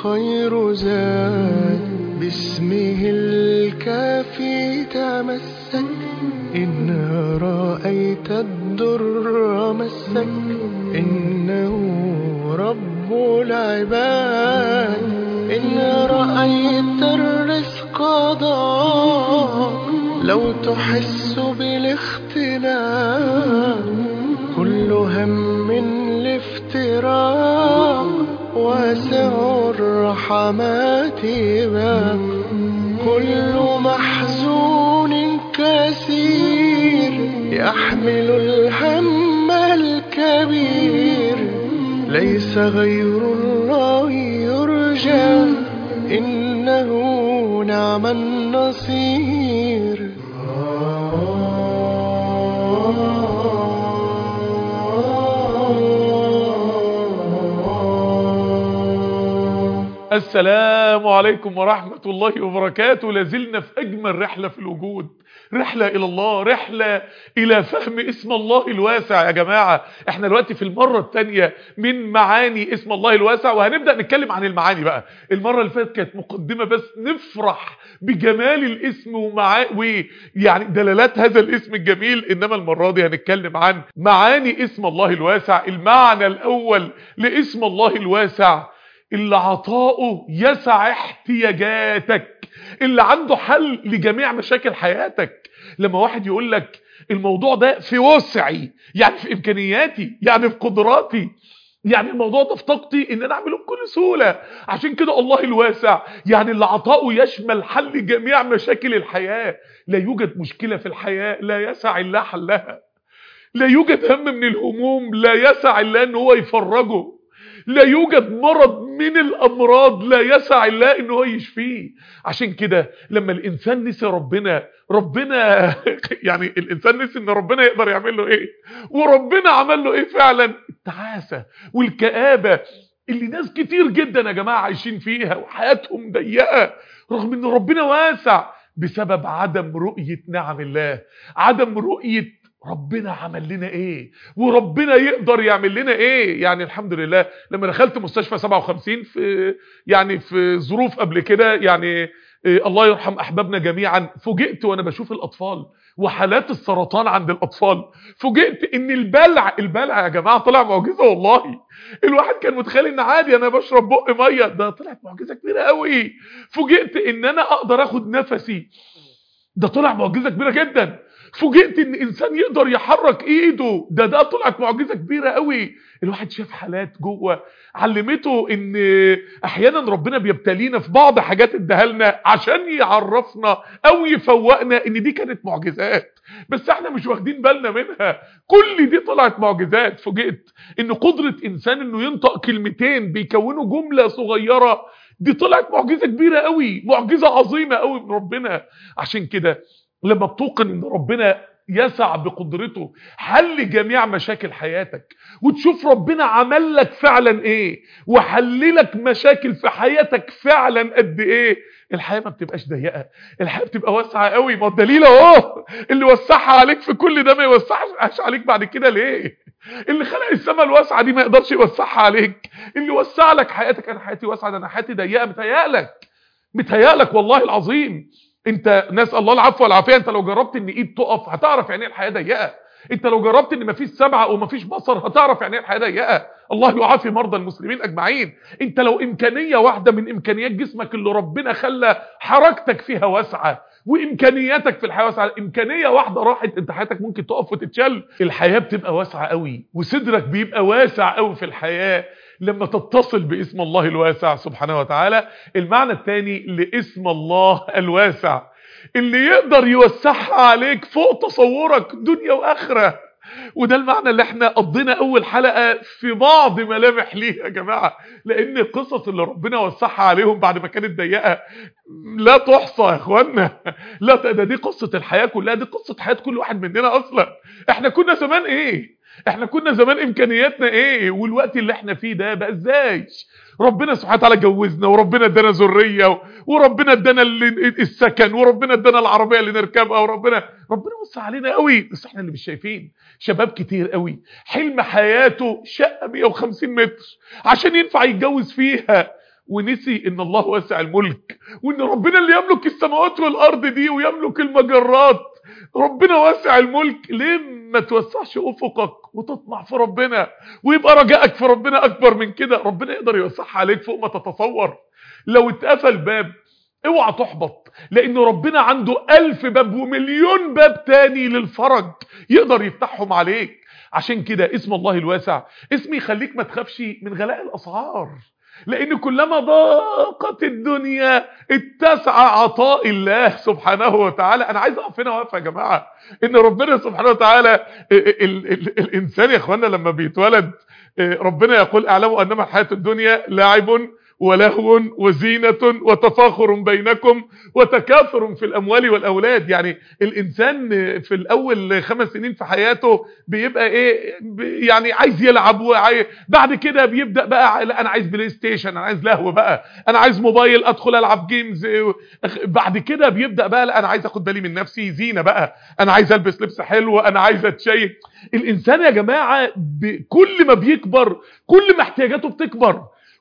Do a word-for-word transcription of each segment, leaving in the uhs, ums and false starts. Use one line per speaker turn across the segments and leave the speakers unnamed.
خير زاد، باسمه الكافي تمسك. إن رأيت الدر مسك، إنه رب العباد. إن رأيت الرزق ضاق، لو تحس بالاختلاف. كل هم الافتراق، واسع الرحمات باب. كل محزون كثير، يحمل الهم الكبير. ليس غير الله يرجى، إنه نعم النصير.
السلام عليكم ورحمة الله وبركاته. لازلنا في أجمل رحلة في الوجود، رحلة إلى الله، رحلة إلى فهم اسم الله الواسع. يا جماعة احنا دلوقتي في المرة الثانية من معاني اسم الله الواسع، وهنبدأ نتكلم عن المعاني بقى. المرة اللي فاتت كانت مقدمة بس نفرح بجمال الاسم ومعا... ويعني دلالات هذا الاسم الجميل، إنما المرة دي هنتكلم عن معاني اسم الله الواسع. المعنى الأول لاسم الله الواسع، اللي عطاؤه يسع احتياجاتك، اللي عنده حل لجميع مشاكل حياتك. لما واحد يقول لك الموضوع ده في وسعي، يعني في امكانياتي، يعني في قدراتي، يعني الموضوع ده في طاقتي ان انا اعمله بكل سهوله. عشان كده الله الواسع يعني اللي عطاؤه يشمل حل جميع مشاكل الحياه. لا يوجد مشكله في الحياه لا يسع الله حلها، لا يوجد هم من الهموم لا يسع الله ان هو يفرجه، لا يوجد مرض من الامراض لا يسع الله ان هو يشفيه. عشان كده لما الانسان نسي ربنا، ربنا يعني الانسان نسي ان ربنا يقدر يعمل له ايه، وربنا عمل له ايه فعلا. التعاسة والكآبة اللي ناس كتير جدا يا جماعة عايشين فيها وحياتهم ضيقة رغم ان ربنا واسع، بسبب عدم رؤية نعم الله، عدم رؤية ربنا عمل لنا ايه وربنا يقدر يعمل لنا ايه. يعني الحمد لله لما دخلت مستشفى سبعة وخمسين في يعني في ظروف قبل كده، يعني إيه الله يرحم احبابنا جميعا، فوجئت وانا بشوف الاطفال وحالات السرطان عند الاطفال. فوجئت ان البلع البلع يا جماعه طلع معجزه والله. الواحد كان متخيل ان عادي انا بشرب بق ميه، ده طلعت معجزه كبيره قوي. فوجئت ان انا اقدر اخد نفسي، ده طلع معجزه كبيره جدا. فوجئت ان انسان يقدر يحرك ايده، ده ده طلعت معجزه كبيره قوي. الواحد شاف حالات جوه علمته ان احيانا ربنا بيبتلينا في بعض حاجات اداها لنا عشان يعرفنا او يفوقنا ان دي كانت معجزات، بس احنا مش واخدين بالنا منها. كل دي طلعت معجزات. فوجئت ان قدره انسان انه ينطق كلمتين بيكونوا جمله صغيره، دي طلعت معجزه كبيره قوي، معجزه عظيمه قوي من ربنا. عشان كده لما بتوقن ان ربنا يسع بقدرته حل جميع مشاكل حياتك، وتشوف ربنا عمل لك فعلا ايه وحل لك مشاكل في حياتك فعلا قد ايه، الحياه ما بتبقاش ضيقه، الحياه بتبقى واسعه قوي. ما الدليل اهو، اللي وسعها عليك في كل ده ما يوسعش عليك بعد كده ليه؟ اللي خلق السماء الواسعه دي ما يقدرش يوسعها عليك؟ اللي وسع لك حياتك، انا حياتي واسعه ده انا حياتي ضيقه، متهيألك متهيألك والله العظيم. انت نسأل الله العفو والعافيه، انت لو جربت ان ايد تقف هتعرف يعني ايه الحياه ضيقه. انت لو جربت ان مفيش سمع ومفيش بصر هتعرف يعني ايه الحياه ضيقه. الله يعافي مرضى المسلمين اجمعين. انت لو امكانيه واحده من امكانيات جسمك اللي ربنا خلى حركتك فيها واسعه وامكانياتك في الحياه واسعه، امكانيه واحده راحت انت حياتك ممكن تقف وتتشل. الحياه بتبقى واسعه قوي وصدرك بيبقى واسع قوي في الحياه لما تتصل باسم الله الواسع سبحانه وتعالى. المعنى الثاني لاسم الله الواسع، اللي يقدر يوسعها عليك فوق تصورك دنيا واخره. وده المعنى اللي احنا قضينا اول حلقة في بعض ملامح ليه يا جماعة، لان القصص اللي ربنا وسعها عليهم بعد ما كانت ضيقة لا تحصى يا اخوانا. لا ده دي قصة الحياة كلها، دي قصة حياة كل واحد مننا. اصلا احنا كنا زمان ايه، احنا كنا زمان امكانياتنا ايه، والوقت اللي احنا فيه ده بقى ازاي. ربنا سبحانه وتعالى جوزنا، وربنا ادانا ذريه، وربنا ادانا السكن، وربنا ادانا العربيه اللي نركبها، وربنا ربنا وسع علينا قوي، بس احنا اللي مش شايفين. شباب كتير قوي حلم حياته شقه مية وخمسين متر عشان ينفع يتجوز فيها، ونسي ان الله واسع الملك، وان ربنا اللي يملك السماوات والارض دي ويملك المجرات. ربنا واسع الملك. ليه ما توسعش افقك وتطمع في ربنا ويبقى رجائك في ربنا اكبر من كده؟ ربنا يقدر يوسعها عليك فوق ما تتصور. لو اتقفل باب اوعى تحبط، لان ربنا عنده الف باب ومليون باب تاني للفرج يقدر يفتحهم عليك. عشان كده اسم الله الواسع اسم يخليك ما تخافش من غلاء الاسعار، لان كلما ضاقت الدنيا اتسع عطاء الله سبحانه وتعالى. انا عايز اقف هنا واقف يا جماعه، ان ربنا سبحانه وتعالى ال ال ال الانسان يا اخوانا لما بيتولد ربنا يقول اعلموا انما الحياه الدنيا لعب ولهو وزينة وتفاخر بينكم وتكاثر في الأموال والأولاد. يعني الإنسان في الأول خمس سنين في حياته بيبقى إيه؟ يعني عايز يلعب، وعاي... بعد كده بيبدأ بقى لا أنا عايز بلاي ستيشن، أنا عايز لهو بقى، أنا عايز موبايل أدخل ألعب جيمز. بعد كده بيبدأ بقى لا أنا عايز أخد بالي من نفسي، زينة بقى، أنا عايز ألبس لبس حلو، أنا عايز أتشيك. الإنسان يا جماعة كل ما بيكبر كل ما احتياجاته بتكبر،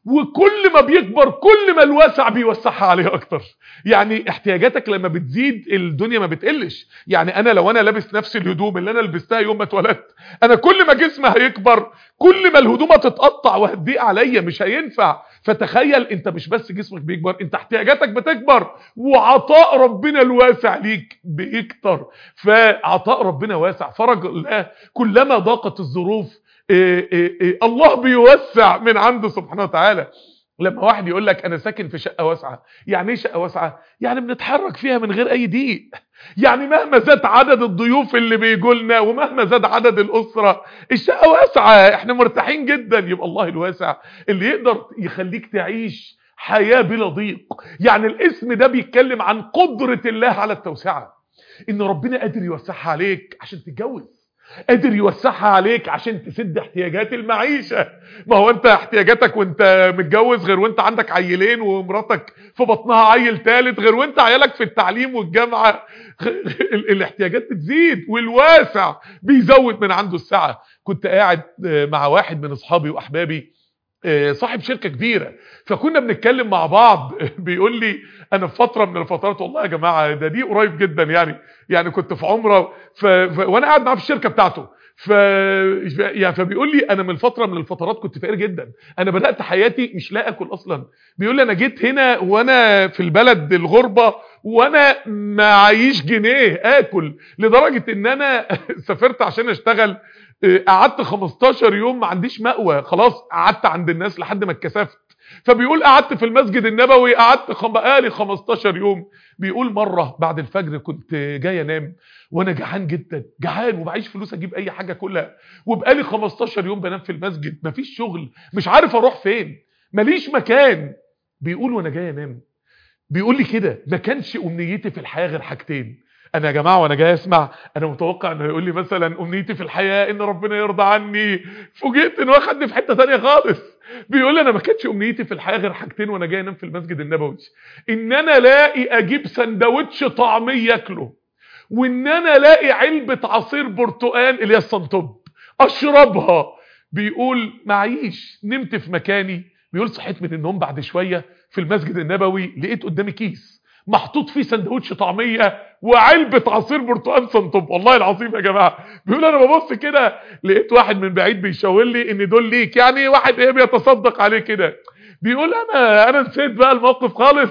وكل ما بيكبر كل ما الواسع بيوسعها عليه اكتر. يعني احتياجاتك لما بتزيد الدنيا ما بتقلش. يعني انا لو انا لابس نفس الهدوم اللي انا لبستها يوم ما اتولدت، انا كل ما جسمي هيكبر كل ما الهدوم هتتقطع وهتضيق عليا، مش هينفع. فتخيل انت مش بس جسمك بيكبر، انت احتياجاتك بتكبر وعطاء ربنا الواسع ليك بيكتر. فعطاء ربنا واسع، فرج الله كلما ضاقت الظروف إيه إيه إيه الله بيوسع من عنده سبحانه وتعالى. لما واحد يقول لك انا ساكن في شقه واسعه، يعني ايه شقه واسعه؟ يعني بنتحرك فيها من غير اي ضيق. يعني مهما زاد عدد الضيوف اللي بيجوا لنا ومهما زاد عدد الاسره الشقه واسعه، احنا مرتاحين جدا. يبقى الله الواسع اللي يقدر يخليك تعيش حياه بلا ضيق. يعني الاسم ده بيتكلم عن قدره الله على التوسعه، ان ربنا قادر يوسعها عليك عشان تتجوز، قادر يوسعها عليك عشان تسد احتياجات المعيشة. ما هو انت احتياجاتك وانت متجوز غير وانت عندك عيلين ومراتك في بطنها عيل ثالث، غير وانت عيالك في التعليم والجامعة. الاحتياجات بتزيد والواسع بيزود من عنده السعة. كنت قاعد مع واحد من اصحابي واحبابي صاحب شركة كبيرة، فكنا بنتكلم مع بعض. بيقول لي انا في فترة من الفترات، والله يا جماعة ده دي قريب جدا، يعني يعني كنت في عمرة ف... ف... وانا قاعد معاه في الشركة بتاعته، ف... يعني فبيقول لي انا من فترة من الفترات كنت فقير جدا، انا بدأت حياتي مش لا اكل اصلا. بيقول لي انا جيت هنا وانا في البلد الغربة وانا معيش جنيه اكل، لدرجة ان انا سافرت عشان اشتغل، قعدت خمستاشر يوم ما عنديش مأوى، خلاص قعدت عند الناس لحد ما اتكسفت. فبيقول قعدت في المسجد النبوي قعدت بقالي خمستاشر يوم. بيقول مرة بعد الفجر كنت جاي انام وانا جعان جدا، جعان ومعيش فلوس اجيب اي حاجة كلها، وبقالي خمستاشر يوم بنام في المسجد، مفيش شغل، مش عارف اروح فين، ماليش مكان. بيقول وانا جاي انام بيقول لي كده ما كانش امنيتي في الحياة غير حاجتين. انا يا جماعه وانا جاي اسمع انا متوقع انه يقول لي مثلا امنيتي في الحياه ان ربنا يرضى عني، فوجئت انه واخدني في حته ثانيه خالص. بيقول لي انا ما كانتش امنيتي في الحياه غير حاجتين وانا جاي انام في المسجد النبوي، ان انا الاقي اجيب سندوتش طعميه اكله، وان انا الاقي علبه عصير برتقال اللي هي الصنطب اشربها. بيقول معيش، نمت في مكاني. بيقول صحيت من النوم بعد شويه في المسجد النبوي لقيت قدامي كيس محطوط فيه سندوتش طعميه وعلبه عصير برتقال صنطب، والله العظيم يا جماعه. بيقول انا ببص كده لقيت واحد من بعيد بيشاور لي ان دول ليك، يعني واحد ايه بيتصدق عليه كده. بيقول انا انا نسيت بقى الموقف خالص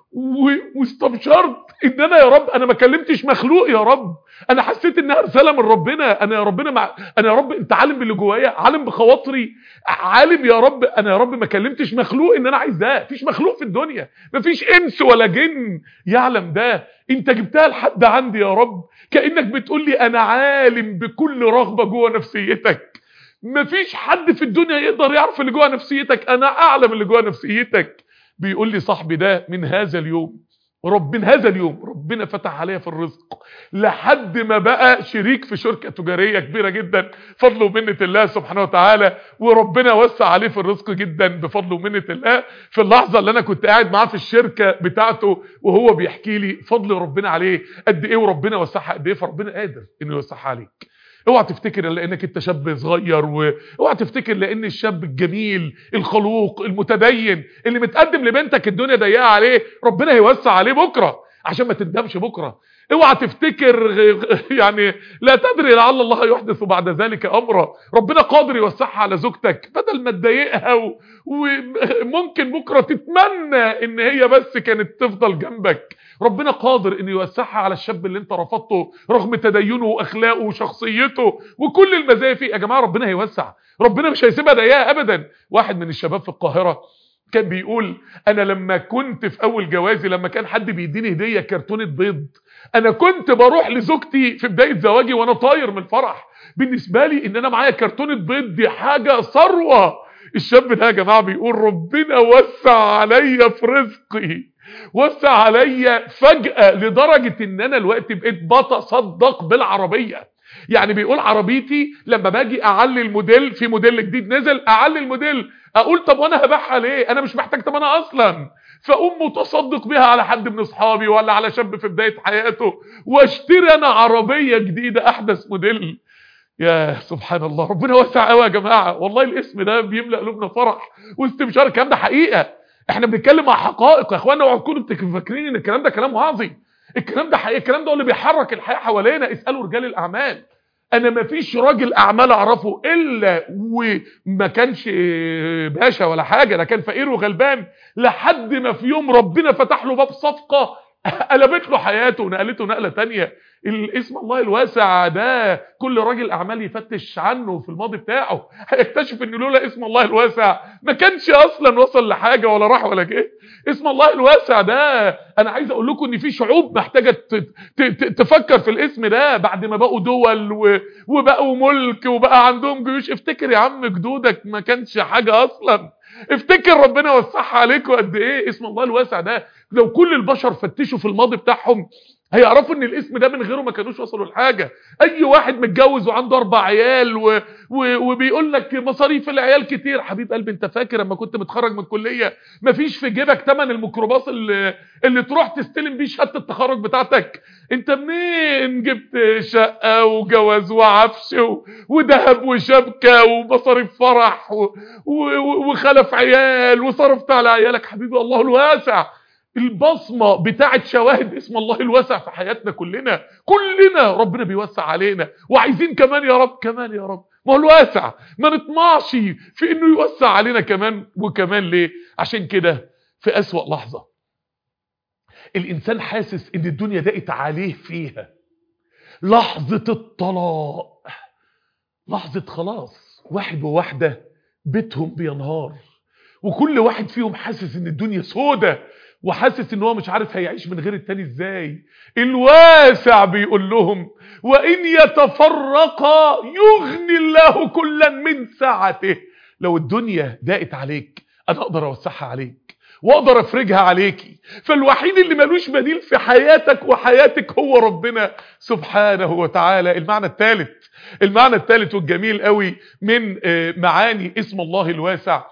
واستبشرت ان انا يا رب انا ما كلمتش مخلوق، يا رب انا حسيت انها رساله من ربنا. انا يا ربنا مع... انا يا رب انت عالم باللي جوايا، عالم بخواطري، عالم يا رب. انا يا رب ما كلمتش مخلوق ان انا عايز ده، مفيش مخلوق في الدنيا، مفيش انس ولا جن يعلم ده، انت جبتها لحد عندي يا رب. كانك بتقول لي انا عالم بكل رغبه جوه نفسيتك، مفيش حد في الدنيا يقدر يعرف اللي جوه نفسيتك، انا اعلم اللي جوه نفسيتك. بيقول لي صاحبي ده من هذا اليوم رب من هذا اليوم ربنا فتح عليا في الرزق لحد ما بقى شريك في شركة تجارية كبيرة جدا فضل ومنة الله سبحانه وتعالى، وربنا وسع عليه في الرزق جدا بفضل ومنة الله. في اللحظة اللي انا كنت قاعد معاه في الشركة بتاعته وهو بيحكي لي فضل ربنا عليه قد ايه وربنا وسعها قد ايه، فربنا قادر انه يوسعها عليك. اوعى تفتكر لانك انت شاب صغير، واوعى تفتكر لان الشاب الجميل الخلوق المتدين اللي متقدم لبنتك الدنيا ضيقه عليه ربنا هيوسع عليه بكره عشان ما تندمش بكره. اوعى تفتكر يعني لا تدري لعل الله يحدث بعد ذلك امرا، ربنا قادر يوسعها على زوجتك بدل ما تضايقها، وممكن بكره تتمنى ان هي بس كانت تفضل جنبك. ربنا قادر انه يوسعها على الشاب اللي انت رفضته رغم تدينه واخلاقه وشخصيته وكل المزايا فيه. يا جماعه ربنا هيوسع، ربنا مش هيسيبها ضيقه ابدا. واحد من الشباب في القاهره كان بيقول انا لما كنت في اول جوازي لما كان حد بيديني هديه كرتونه بيض انا كنت بروح لزوجتي في بدايه زواجي وانا طاير من الفرح. بالنسبه لي ان انا معايا كرتونه بيض دي حاجه ثروه. الشاب ده يا جماعه بيقول ربنا وسع عليا في رزقي، وسع عليا فجأة لدرجة ان انا الوقت بقيت بتصدق بالعربية. يعني بيقول عربيتي لما باجي اعلي الموديل في موديل جديد نزل اعلي الموديل اقول طب وانا هبيعها ليه؟ انا مش محتاج ثمنها اصلا، فاقوم متصدق بيها على حد من اصحابي ولا على شاب في بداية حياته واشتري انا عربية جديدة احدث موديل. يا سبحان الله، ربنا وسع قوي يا جماعة. والله الاسم ده بيملأ قلوبنا فرح واستبشار. الكلام ده حقيقة، احنا بنتكلم مع حقائق يا اخوانا. اوعوا تكونوا فاكرين ان الكلام ده كلام وعظي. الكلام ده حقيقي، الكلام ده هو اللي بيحرك الحياه حوالينا. اسالوا رجال الاعمال. انا ما فيش راجل اعمال اعرفه الا وما كانش باشا ولا حاجه، ده كان فقير وغلبان لحد ما في يوم ربنا فتح له باب صفقه قلبت له حياته ونقلته نقله تانية. الاسم الله الواسع ده كل راجل اعمال يفتش عنه في الماضي بتاعه هيكتشف ان لولا اسم الله الواسع ما كانش اصلا وصل لحاجه ولا راح ولا جه. اسم الله الواسع ده انا عايز اقول لكم ان في شعوب محتاجه تفكر في الاسم ده بعد ما بقوا دول وبقوا ملك وبقى عندهم جيوش. افتكر يا عم جدودك ما كانش حاجه اصلا، افتكر ربنا وسعها عليكم قد ايه. اسم الله الواسع ده لو كل البشر فتشوا في الماضي بتاعهم هيعرفوا ان الاسم ده من غيره ما كانوش وصلوا لحاجه. اي واحد متجوز وعنده اربع عيال و... و... وبيقول لك مصاريف العيال كتير، حبيب قلبي انت فاكر لما كنت متخرج من الكليه مفيش في جيبك ثمن الميكروباص اللي اللي تروح تستلم بيه شهاده التخرج بتاعتك؟ انت منين جبت شقه وجواز وعفش و... وذهب وشبكه ومصاريف فرح و... و... وخلف عيال وصرفت على عيالك؟ حبيبي الله الواسع البصمه بتاعت شواهد اسم الله الواسع في حياتنا كلنا كلنا ربنا بيوسع علينا وعايزين كمان يا رب كمان يا رب. ما هو الواسع ما نطمعش في انه يوسع علينا كمان وكمان. ليه؟ عشان كده في اسوأ لحظه الانسان حاسس ان الدنيا ضاقت عليه فيها لحظه الطلاق، لحظه خلاص واحد وواحده بيتهم بينهار وكل واحد فيهم حاسس ان الدنيا سودة وحاسس ان هو مش عارف هيعيش من غير التاني ازاي. الواسع بيقول لهم وان يتفرقا يغني الله كلا من سعته. لو الدنيا ضاقت عليك انا اقدر اوسعها عليك واقدر افرجها عليكي، فالوحيد اللي ملوش بديل في حياتك وحياتك هو ربنا سبحانه وتعالى. المعنى الثالث المعنى الثالث والجميل قوي من معاني اسم الله الواسع،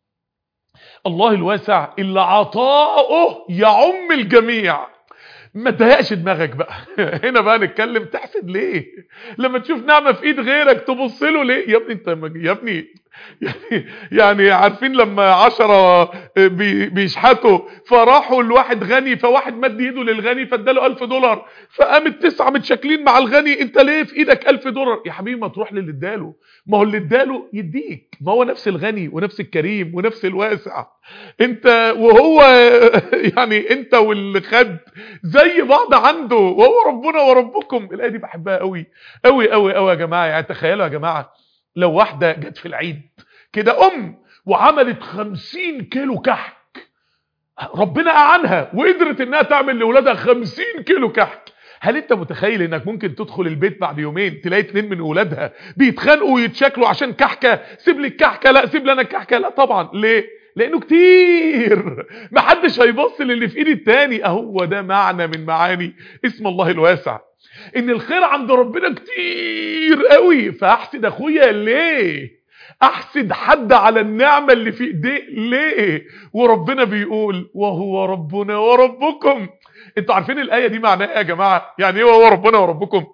الله الواسع اللي عطاؤه يعم الجميع. ما تضايقش دماغك بقى. هنا بقى نتكلم تحسد ليه؟ لما تشوف نعمه في ايد غيرك تبص له ليه؟ يا ابني انت يا ابني يعني يعني عارفين لما عشرة بيشحتوا فراحوا لواحد غني فواحد مد ايده للغني فاداله ألف دولار فقام التسعه متشاكلين مع الغني انت ليه في ايدك ألف دولار؟ يا حبيبي ما تروح للي اداله، ما هو اللي اداله يديك، ما هو نفس الغني ونفس الكريم ونفس الواسع. انت وهو يعني انت واللي خد زي بعض عنده وهو ربنا وربكم. الايه دي بحبها قوي قوي قوي قوي يا جماعه. يعني تخيلوا يا جماعه لو واحده جت في العيد كده ام وعملت خمسين كيلو كحك، ربنا اعانها وقدرت انها تعمل لاولادها خمسين كيلو كحك. هل انت متخيل انك ممكن تدخل البيت بعد يومين تلاقي اتنين من اولادها بيتخانقوا ويتشاكلوا عشان كحكه؟ سيب لي الكحكه، لا سيب لي انا الكحكه، لا طبعا. ليه؟ لانه كتير محدش هيبص للي في ايد التاني. اهو ده معنى من معاني اسم الله الواسع، ان الخير عند ربنا كتير قوي. فاحسد اخويا ليه؟ احسد حد على النعمه اللي في ايديه ليه؟ وربنا بيقول وهو ربنا وربكم. انتوا عارفين الايه دي معناها ايه يا جماعه؟ يعني ايه وهو ربنا وربكم؟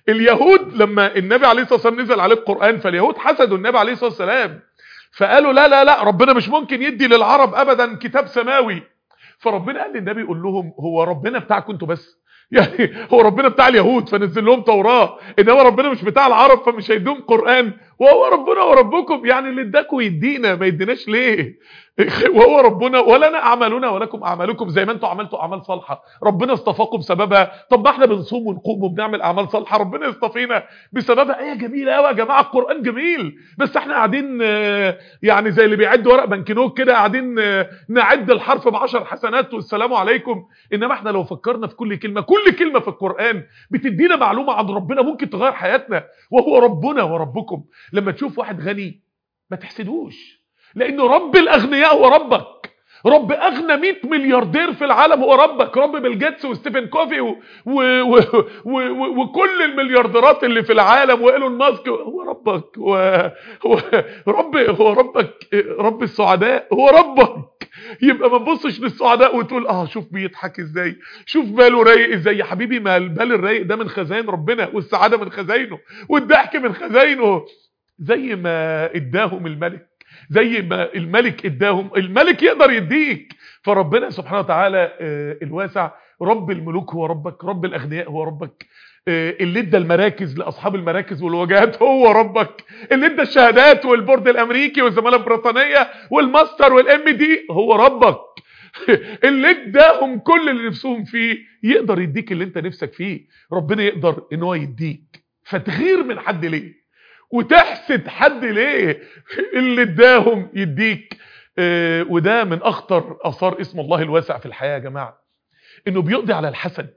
اليهود لما النبي عليه الصلاة والسلام نزل عليه القرآن، فاليهود حسدوا النبي عليه الصلاة والسلام، فقالوا لا لا لا ربنا مش ممكن يدي للعرب ابدا كتاب سماوي. فربنا قال للنبي يقول لهم هو ربنا بتاعكم انتوا بس؟ يعني هو ربنا بتاع اليهود فنزل لهم توراة، انما ربنا مش بتاع العرب فمش هيديهم قرآن؟ وهو ربنا وربكم، يعني اللي اداكم يدينا ما يديناش ليه؟ وهو ربنا ولنا اعمالنا ولكم اعمالكم، زي ما انتوا عملتوا اعمال صالحه ربنا اصطفاكم بسببها. طب ما احنا بنصوم ونقوم وبنعمل اعمال صالحه ربنا يصطفينا بسببها. ايه جميله قوي يا جماعه، القران جميل، بس احنا قاعدين يعني زي اللي بيعد ورق بنكنوك كده، قاعدين نعد الحرف بعشر حسنات والسلام عليكم. انما احنا لو فكرنا في كل كلمه، كل كلمه في القران بتدينا معلومه عن ربنا ممكن تغير حياتنا. وهو ربنا وربكم. لما تشوف واحد غني ما تحسدوش، لانه رب الاغنياء هو ربك. رب اغنى مئة ملياردير في العالم هو ربك. رب بيل جيتس وستيفن كوفي و... و... و... و... و... وكل المليارديرات اللي في العالم وايلون ماسك هو ربك. و... هو رب هو ربك. رب السعداء هو ربك. يبقى ما تبصش للسعداء وتقول اه شوف بيضحك ازاي، شوف باله رايق ازاي. يا حبيبي ما البال الرايق ده من خزائن ربنا، والسعاده من خزاينه، والضحك من خزائنه. زي ما اداهم الملك، زي ما الملك اداهم، الملك يقدر يديك. فربنا سبحانه وتعالى الواسع رب الملوك هو ربك، رب الاغنياء هو ربك، اللي ادى المراكز لاصحاب المراكز والوجهات هو ربك، اللي ادى الشهادات والبورد الامريكي والزماله البريطانيه والماستر والام دي هو ربك. اللي اداهم كل اللي نفسهم فيه يقدر يديك اللي انت نفسك فيه. ربنا يقدر ان هو يديك، فتغير من حد ليه وتحسد حد ليه؟ اللي اداهم يديك. اه وده من اخطر اثار اسم الله الواسع في الحياة يا جماعة، انه بيقضي على الحسد.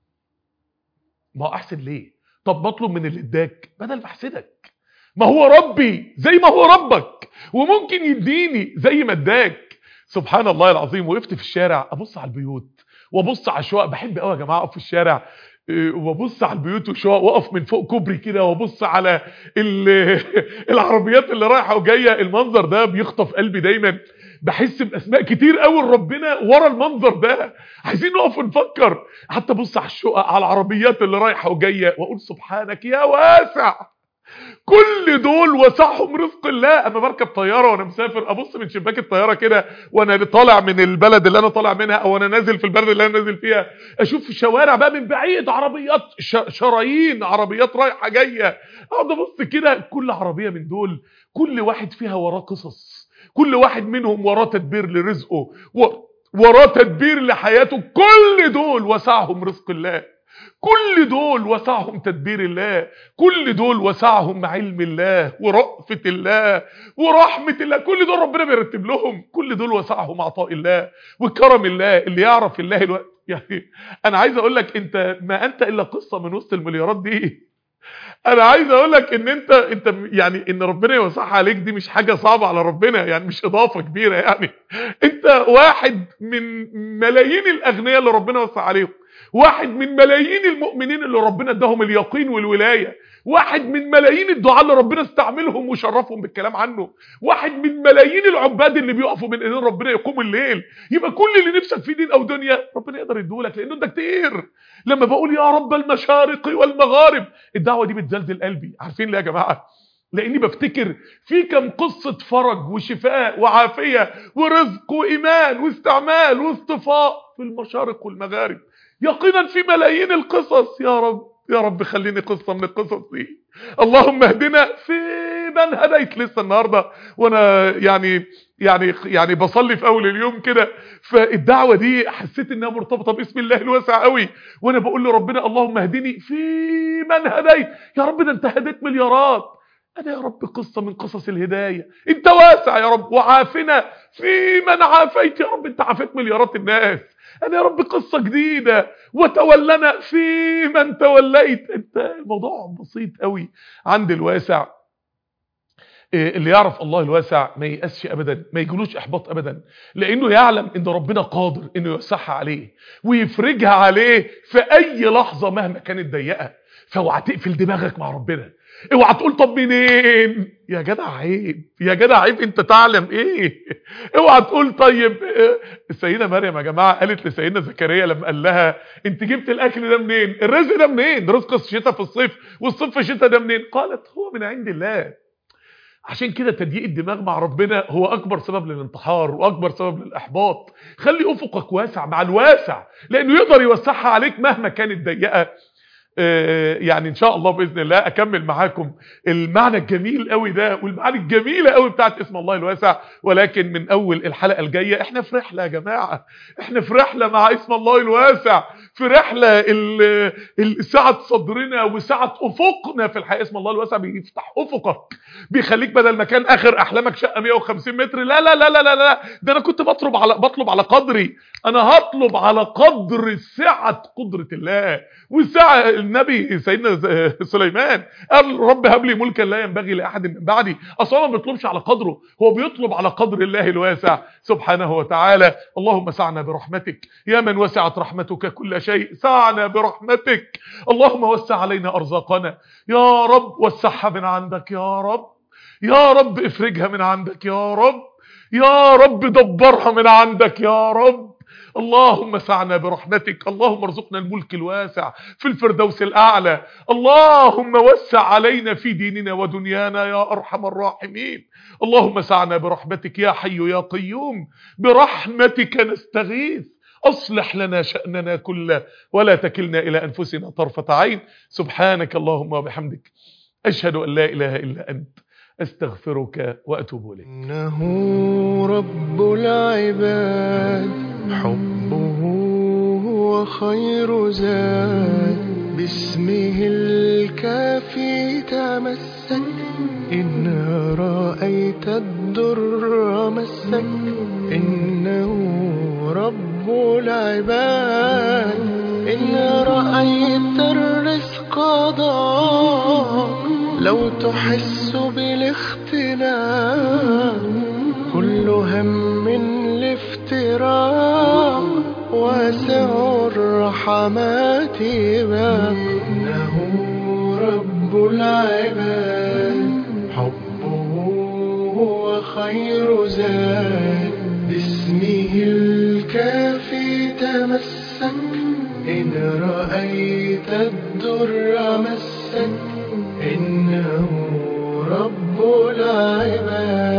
ما هو احسد ليه؟ طب بطلب من اللي اداك بدل ما احسدك. ما هو ربي زي ما هو ربك، وممكن يديني زي ما اداك. سبحان الله العظيم. وقفت في الشارع ابص على البيوت وابص على الشقق. بحب قوي يا جماعه اقف في الشارع وابص على البيوت والشقق، واقف من فوق كوبري كده وابص على العربيات اللي رايحه وجايه. المنظر ده بيخطف قلبي دايما. بحس باسماء كتير قوي لربنا ورا المنظر ده. عايزين نقف ونفكر. حتى ابص على الشقق، على العربيات اللي رايحه وجايه، واقول سبحانك يا واسع. كل دول وسعهم رزق الله. اما بركب طياره وانا مسافر ابص من شباك الطياره كده وانا طالع من البلد اللي انا طالع منها، او انا نازل في البلد اللي انا نازل فيها، اشوف في شوارع بقى من بعيد عربيات شرايين عربيات رايحه جايه. اقعد ابص كده، كل عربيه من دول كل واحد فيها وراه قصص، كل واحد منهم وراه تدبير لرزقه، وراه تدبير لحياته. كل دول وسعهم رزق الله، كل دول وسعهم تدبير الله، كل دول وسعهم علم الله ورأفة الله ورحمة الله. كل دول ربنا بيرتب لهم. كل دول وسعهم عطاء الله وكرم الله. اللي يعرف الله الوقت يعني انا عايز اقول لك انت ما انت الا قصة من وسط المليارات دي. انا عايز اقول لك ان انت انت يعني ان ربنا يوسعها عليك دي مش حاجة صعبة على ربنا، يعني مش اضافة كبيرة. يعني انت واحد من ملايين الاغنياء اللي ربنا وسع عليهم، واحد من ملايين المؤمنين اللي ربنا اداهم اليقين والولاية، واحد من ملايين الدعاء اللي ربنا استعملهم وشرفهم بالكلام عنه، واحد من ملايين العباد اللي بيقفوا من ايدين ربنا يقوم الليل. يبقى كل اللي نفسك في دين او دنيا ربنا يقدر يديهولك، لانه ده كتير. لما بقول يا رب المشارق والمغارب الدعوة دي بتزلزل قلبي. عارفين ليه يا جماعة؟ لاني بفتكر في كم قصة فرج وشفاء وعافية ورزق وايمان واستعمال واصطفاء في المشارق والمغارب، يقينا في ملايين القصص. يا رب يا رب خليني قصة من القصص دي. اللهم اهدنا في من هديت. لسه النهاردة وانا يعني يعني يعني بصلي في اول اليوم كده، فالدعوة دي حسيت انها مرتبطة باسم الله الواسع قوي، وانا بقول لربنا اللهم اهدني في من هديت. يا رب ده انت هديت مليارات، انا يا رب قصة من قصص الهداية. انت واسع يا رب. وعافنا في من عافيت. يا رب انت عافيت مليارات الناس. انا يا رب قصة جديدة. وتولنا في من توليت. انت الموضوع بسيط قوي عند الواسع. اللي يعرف الله الواسع ما ييأسش ابدا، ما يجيلوش احباط ابدا، لانه يعلم ان ربنا قادر انه يوسعها عليه ويفرجها عليه في اي لحظه مهما كانت ضيقه. فاوعى تقفل دماغك مع ربنا، اوعى تقول طب منين يا جدع، عيب يا جدع، عيب، انت تعلم ايه؟ اوعى تقول طيب. السيده مريم يا جماعه قالت لسيدنا زكريا لما قال لها انت جبت الاكل ده منين، الرزق ده منين، رزق الشتاء في الصيف والصيف في الشتاء ده منين؟ قالت هو من عند الله. عشان كده تضييق الدماغ مع ربنا هو اكبر سبب للانتحار واكبر سبب للاحباط. خلي افقك واسع مع الواسع، لانه يقدر يوسعها عليك مهما كانت ضيقه. يعني ان شاء الله باذن الله اكمل معاكم المعنى الجميل قوي ده والمعاني الجميله قوي بتاعت اسم الله الواسع، ولكن من اول الحلقه الجايه احنا في رحله يا جماعه، احنا في رحله مع اسم الله الواسع، في رحله سعه صدرنا وسعه افقنا في الحقيقه. اسم الله الواسع بيفتح افقك، بيخليك بدل ما كان اخر احلامك شقه مية وخمسين متر، لا لا لا لا لا لا، ده انا كنت بطلب على بطلب على قدري، انا هطلب على قدر سعه قدره الله وسعه. النبي سيدنا سليمان قال رب هب لي ملكا لا ينبغي لاحد من بعدي. اصلا ما بيطلبش على قدره، هو بيطلب على قدر الله الواسع سبحانه وتعالى. اللهم سعنا برحمتك يا من وسعت رحمتك كل شيء، سعنا برحمتك. اللهم وسع علينا ارزاقنا يا رب، وسعها من عندك يا رب، يا رب افرجها من عندك يا رب، يا رب دبرها من عندك يا رب. اللهم سعنا برحمتك. اللهم ارزقنا الملك الواسع في الفردوس الأعلى. اللهم وسع علينا في ديننا ودنيانا يا أرحم الراحمين. اللهم سعنا برحمتك يا حي يا قيوم، برحمتك نستغيث، أصلح لنا شأننا كله ولا تكلنا إلى أنفسنا طرفة عين. سبحانك اللهم وبحمدك، أشهد أن لا إله إلا أنت، أستغفرك وأتوب إليك.
إنه رب العباد حبه هو خير زاد، باسمه الكافي تمسك، إن رأيت الدر مسك. إنه رب العباد، إن رأيت الرزق ضاق، لو تحس بالاختلاف، كل هم الافتراق، واسع الرحمات باب. إنه رب العباد حبه هو خير زاد، باسمه الكافي تمسك، إن رأيت الدر مسك. إنه رب العباد.